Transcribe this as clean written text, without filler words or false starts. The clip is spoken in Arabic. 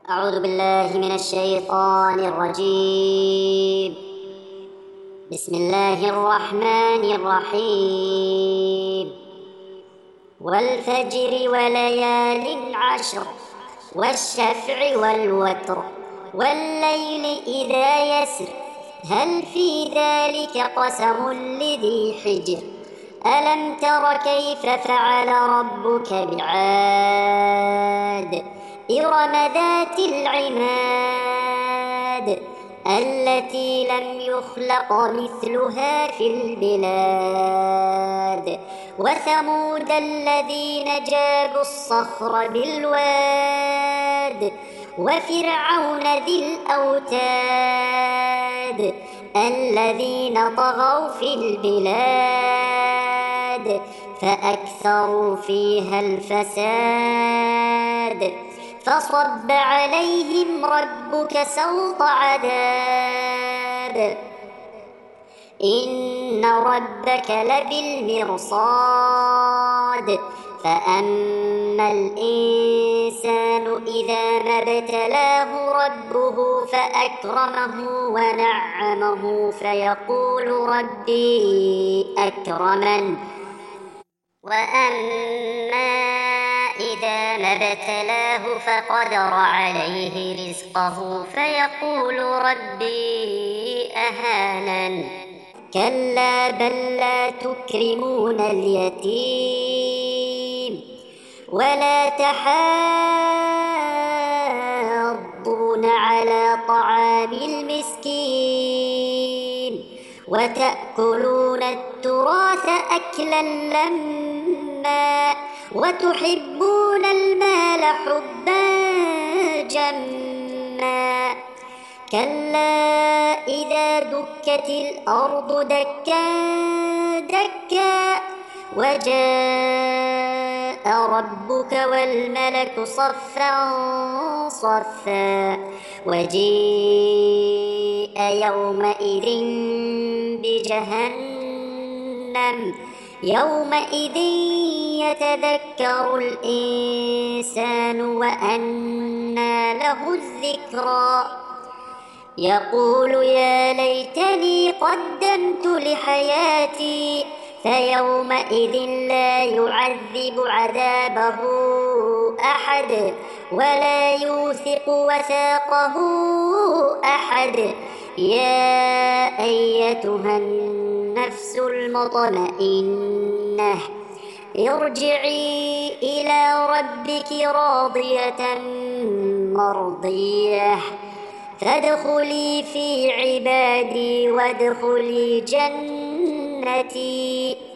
أعوذ بالله من الشيطان الرجيم. بسم الله الرحمن الرحيم. والفجر وليال عشر والشفع والوتر والليل إذا يسر هل في ذلك قسم لذي حجر ألم تر كيف فعل ربك بعاد إرم ذات العماد التي لم يخلق مثلها في البلاد وثمود الذين جابوا الصخر بالواد وفرعون ذي الأوتاد الذين طغوا في البلاد فأكثروا فيها الفساد فصب عليهم ربك سوط عذاب إن ربك لبالمرصاد فأما الإنسان إذا ما ابتلاه ربه فأكرمه ونعمه فيقول ربي أكرمن وأما إذا ما ابتلاه فقدر عليه رزقه فيقول ربي أهانن كلا بل لا تكرمون اليتيم ولا تحاضون على طعام المسكين وتأكلون التراث أكلا لما وتحبون المال حبا جما كلا إذا دكت الأرض دكا دكا وجاء ربك والملك صفا صفا وجيء يومئذ بجهنم يومئذ يتذكر الإنسان وأنى له الذكرى يقول يا ليتني قدمت لحياتي فيومئذ لا يعذب عذابه أحد ولا يوثق وثاقه أحد يا أيتها النفس المطمئنة ارجعي إلى ربك راضية مرضية فادخلي في عبادي وادخلي جنتي